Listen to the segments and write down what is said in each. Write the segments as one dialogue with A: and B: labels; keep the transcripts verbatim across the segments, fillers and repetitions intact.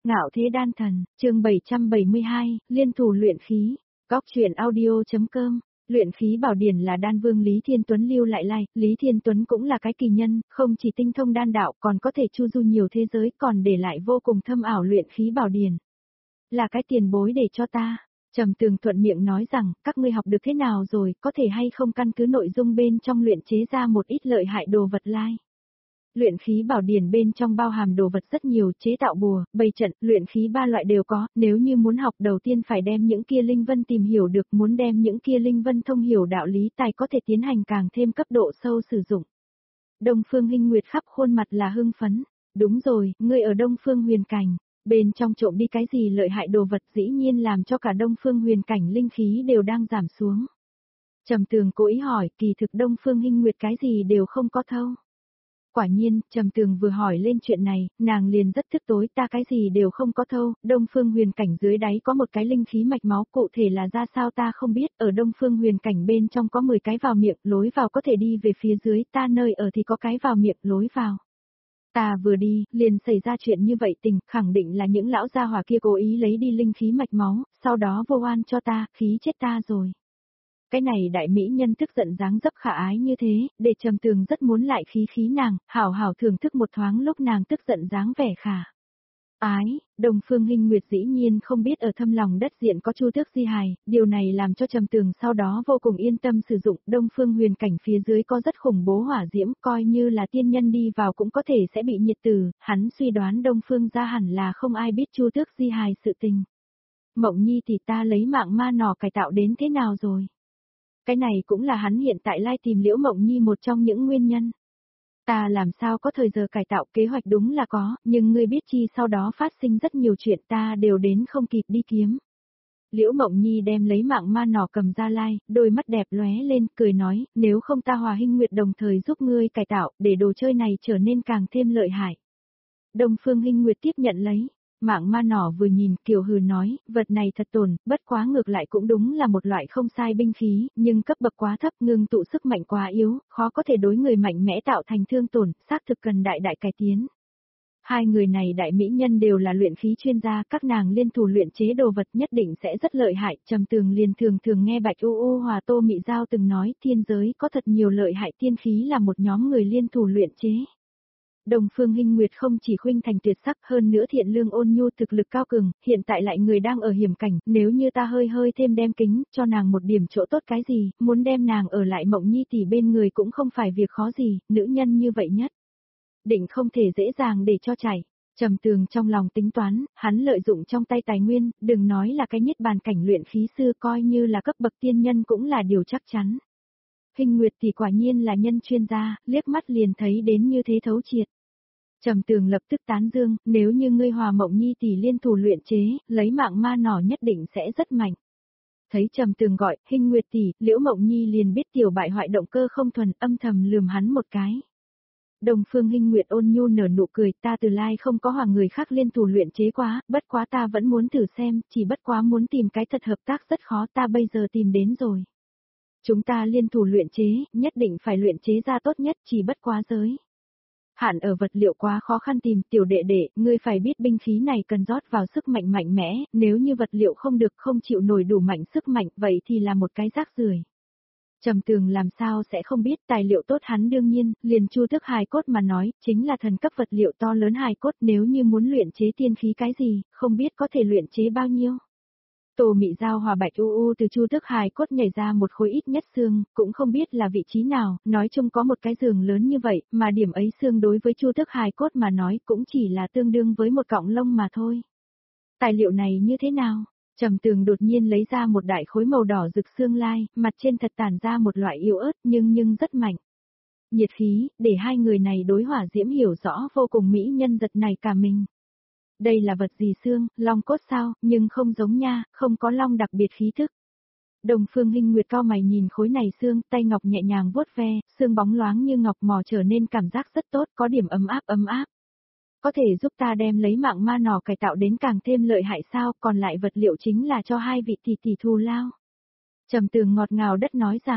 A: Ngạo thế đan thần, chương bảy trăm bảy mươi hai, liên thủ luyện khí, góc truyện audio.com. Luyện khí bảo điển là đan vương Lý Thiên Tuấn lưu lại lai, Lý Thiên Tuấn cũng là cái kỳ nhân, không chỉ tinh thông đan đạo còn có thể chu du nhiều thế giới, còn để lại vô cùng thâm ảo luyện khí bảo điển. Là cái tiền bối để cho ta. Trầm Tường thuận miệng nói rằng, các ngươi học được thế nào rồi, có thể hay không căn cứ nội dung bên trong luyện chế ra một ít lợi hại đồ vật lai. Luyện khí bảo điển bên trong bao hàm đồ vật rất nhiều, chế tạo bùa, bày trận, luyện khí ba loại đều có, nếu như muốn học đầu tiên phải đem những kia linh vân tìm hiểu được, muốn đem những kia linh vân thông hiểu đạo lý tài có thể tiến hành càng thêm cấp độ sâu sử dụng. Đông Phương Hinh Nguyệt khắp khuôn mặt là hưng phấn, đúng rồi, ngươi ở Đông Phương Huyền Cảnh, bên trong trộm đi cái gì lợi hại đồ vật dĩ nhiên làm cho cả Đông Phương Huyền Cảnh linh khí đều đang giảm xuống. Trầm Tường cố ý hỏi, kỳ thực Đông Phương Hinh Nguyệt cái gì đều không có thâu. Quả nhiên, Trầm Tường vừa hỏi lên chuyện này, nàng liền rất tức tối, ta cái gì đều không có thâu, Đông Phương Huyền Cảnh dưới đáy có một cái linh khí mạch máu, cụ thể là ra sao ta không biết, ở Đông Phương Huyền Cảnh bên trong có mười cái vào miệng, lối vào có thể đi về phía dưới, ta nơi ở thì có cái vào miệng, lối vào. Ta vừa đi, liền xảy ra chuyện như vậy tình, khẳng định là những lão gia hỏa kia cố ý lấy đi linh khí mạch máu, sau đó vô oan cho ta, khí chết ta rồi. Cái này đại mỹ nhân tức giận dáng dấp khả ái như thế, để Trầm Tường rất muốn lại khí khí nàng, hảo hảo thưởng thức một thoáng lúc nàng tức giận dáng vẻ khả ái. Đông Phương Hinh Nguyệt dĩ nhiên không biết ở thâm lòng đất diện có Chu Tước Di hài, điều này làm cho Trầm Tường sau đó vô cùng yên tâm sử dụng. Đông Phương Huyền Cảnh phía dưới có rất khủng bố hỏa diễm, coi như là tiên nhân đi vào cũng có thể sẽ bị nhiệt tử, hắn suy đoán Đông Phương gia hẳn là không ai biết Chu Tước Di hài sự tình. Mộng Nhi thì ta lấy mạng ma nỏ cải tạo đến thế nào rồi? Cái này cũng là hắn hiện tại lai tìm Liễu Mộng Nhi một trong những nguyên nhân. Ta làm sao có thời giờ cải tạo, kế hoạch đúng là có, nhưng ngươi biết chi sau đó phát sinh rất nhiều chuyện ta đều đến không kịp đi kiếm. Liễu Mộng Nhi đem lấy mạng ma nỏ cầm ra lai, đôi mắt đẹp lóe lên, cười nói, nếu không ta Hòa Hinh Nguyệt đồng thời giúp ngươi cải tạo, để đồ chơi này trở nên càng thêm lợi hại. Đông Phương Hinh Nguyệt tiếp nhận lấy. Mạng ma nỏ vừa nhìn Kiều hừ nói, vật này thật tổn, bất quá ngược lại cũng đúng là một loại không sai binh khí, nhưng cấp bậc quá thấp, ngưng tụ sức mạnh quá yếu, khó có thể đối người mạnh mẽ tạo thành thương tổn, xác thực cần đại đại cải tiến. Hai người này đại mỹ nhân đều là luyện khí chuyên gia, các nàng liên thủ luyện chế đồ vật nhất định sẽ rất lợi hại. Trầm Tường liền thường thường nghe Bạch U U Hòa Tô Mị Giao từng nói, thiên giới có thật nhiều lợi hại tiên khí là một nhóm người liên thủ luyện chế. Đông Phương Hinh Nguyệt không chỉ khuynh thành tuyệt sắc, hơn nữa thiện lương ôn nhu, thực lực cao cường, hiện tại lại người đang ở hiểm cảnh, nếu như ta hơi hơi thêm đem kính, cho nàng một điểm chỗ tốt cái gì, muốn đem nàng ở lại Mộng Nhi tỷ bên người cũng không phải việc khó gì, nữ nhân như vậy nhất. Định không thể dễ dàng để cho chảy. Trầm Tường trong lòng tính toán, hắn lợi dụng trong tay tài nguyên, đừng nói là cái niết bàn cảnh luyện khí sư, coi như là cấp bậc tiên nhân cũng là điều chắc chắn. Hinh Nguyệt thì quả nhiên là nhân chuyên gia, liếc mắt liền thấy đến như thế thấu triệt. Trầm Tường lập tức tán dương, nếu như ngươi Hòa Mộng Nhi tỷ liên thủ luyện chế, lấy mạng ma nỏ nhất định sẽ rất mạnh. Thấy Trầm Tường gọi, Hinh Nguyệt tỷ, Liễu Mộng Nhi liền biết tiểu bại hoại động cơ không thuần, âm thầm lườm hắn một cái. Đông Phương Hinh Nguyệt ôn nhu nở nụ cười, ta từ lai không có hòa người khác liên thủ luyện chế quá, bất quá ta vẫn muốn thử xem, chỉ bất quá muốn tìm cái thật hợp tác rất khó, ta bây giờ tìm đến rồi. Chúng ta liên thủ luyện chế, nhất định phải luyện chế ra tốt nhất, chỉ bất quá giới. Hạn ở vật liệu quá khó khăn tìm, tiểu đệ đệ, ngươi phải biết binh khí này cần rót vào sức mạnh mạnh mẽ, nếu như vật liệu không được, không chịu nổi đủ mạnh sức mạnh, vậy thì là một cái rác rưởi. Trầm Tường làm sao sẽ không biết tài liệu tốt, hắn đương nhiên, liền Chu Tước hài cốt mà nói, chính là thần cấp vật liệu to lớn hài cốt, nếu như muốn luyện chế tiên khí cái gì, không biết có thể luyện chế bao nhiêu. Tô Mị Giao Hòa Bạch U U từ Chu Tước hài cốt nhảy ra một khối ít nhất xương, cũng không biết là vị trí nào, nói chung có một cái giường lớn như vậy, mà điểm ấy xương đối với Chu Tước hài cốt mà nói cũng chỉ là tương đương với một cọng lông mà thôi. Tài liệu này như thế nào? Trầm Tường đột nhiên lấy ra một đại khối màu đỏ rực xương lai, mặt trên thật tản ra một loại yếu ớt nhưng nhưng rất mạnh. Nhiệt khí, để hai người này đối hỏa diễm hiểu rõ vô cùng mỹ nhân giật này cả mình. Đây là vật gì xương, long cốt sao, nhưng không giống nha, không có long đặc biệt khí thức. Đông Phương Hinh Nguyệt cao mày nhìn khối này xương, tay ngọc nhẹ nhàng vuốt ve, xương bóng loáng như ngọc mò trở nên cảm giác rất tốt, có điểm ấm áp ấm áp. Có thể giúp ta đem lấy mạng ma nỏ cải tạo đến càng thêm lợi hại sao, còn lại vật liệu chính là cho hai vị tỷ tỷ thù lao. Trầm Tường ngọt ngào đất nói rằng,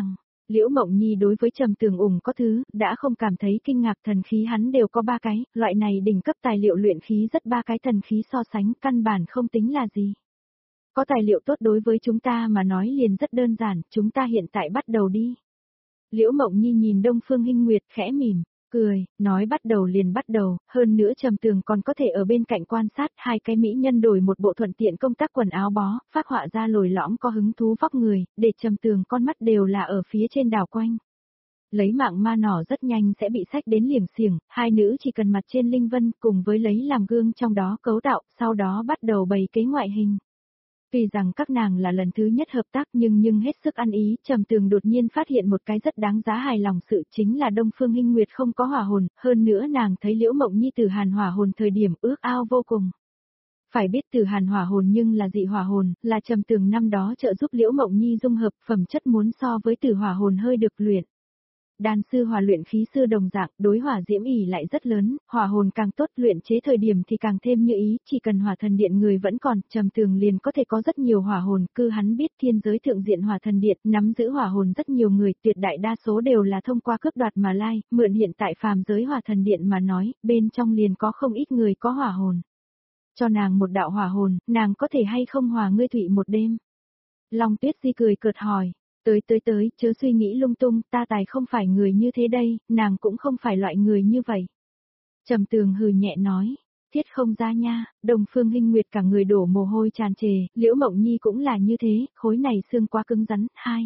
A: Liễu Mộng Nhi đối với Trầm Tường ủng có thứ, đã không cảm thấy kinh ngạc, thần khí hắn đều có ba cái, loại này đỉnh cấp tài liệu luyện khí rất ba cái thần khí so sánh căn bản không tính là gì. Có tài liệu tốt đối với chúng ta mà nói liền rất đơn giản, chúng ta hiện tại bắt đầu đi. Liễu Mộng Nhi nhìn Đông Phương Hinh Nguyệt khẽ mỉm, cười, nói bắt đầu liền bắt đầu, hơn nữa Trầm Tường còn có thể ở bên cạnh quan sát, hai cái mỹ nhân đổi một bộ thuận tiện công tác quần áo bó, phác họa ra lồi lõm có hứng thú vóc người, để Trầm Tường con mắt đều là ở phía trên đảo quanh. Lấy mạng ma nỏ rất nhanh sẽ bị xách đến liềm xiềng, hai nữ chỉ cần mặt trên linh vân cùng với lấy làm gương trong đó cấu tạo, sau đó bắt đầu bày kế ngoại hình. Tuy rằng các nàng là lần thứ nhất hợp tác nhưng nhưng hết sức ăn ý, Trầm Tường đột nhiên phát hiện một cái rất đáng giá hài lòng sự chính là Đông Phương Hinh Nguyệt không có hỏa hồn, hơn nữa nàng thấy Liễu Mộng Nhi từ hàn hỏa hồn thời điểm ước ao vô cùng. Phải biết từ hàn hỏa hồn nhưng là dị hỏa hồn, là Trầm Tường năm đó trợ giúp Liễu Mộng Nhi dung hợp phẩm chất muốn so với từ hỏa hồn hơi được luyện. Đan sư hòa luyện khí sư đồng dạng, đối hỏa diễm ỉ lại rất lớn, hỏa hồn càng tốt luyện chế thời điểm thì càng thêm như ý, chỉ cần hỏa thần điện người vẫn còn, Trầm Tường liền có thể có rất nhiều hỏa hồn, cư hắn biết thiên giới thượng diện hỏa thần điện, nắm giữ hỏa hồn rất nhiều người, tuyệt đại đa số đều là thông qua cướp đoạt mà lai, mượn hiện tại phàm giới hỏa thần điện mà nói, bên trong liền có không ít người có hỏa hồn. Cho nàng một đạo hỏa hồn, nàng có thể hay không hòa ngươi thụy một đêm? Long Tuyết Di cười cợt hỏi. Tới tới tới, chớ suy nghĩ lung tung, ta tài không phải người như thế đây, nàng cũng không phải loại người như vậy. Trầm Tường hừ nhẹ nói, thiết không ra nha, Đông Phương Hinh Nguyệt cả người đổ mồ hôi tràn trề, Liễu Mộng Nhi cũng là như thế, khối này xương quá cứng rắn, hai.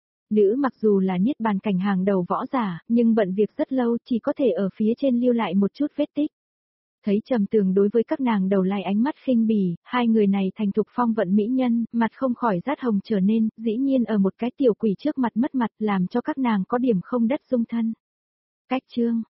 A: Nữ mặc dù là niết bàn cảnh hàng đầu võ giả, nhưng bận việc rất lâu chỉ có thể ở phía trên lưu lại một chút vết tích. Thấy Trầm Tường đối với các nàng đầu lai ánh mắt khinh bỉ, hai người này thành thục phong vận mỹ nhân, mặt không khỏi rát hồng trở nên, dĩ nhiên ở một cái tiểu quỷ trước mặt mất mặt làm cho các nàng có điểm không đất dung thân. Cách chương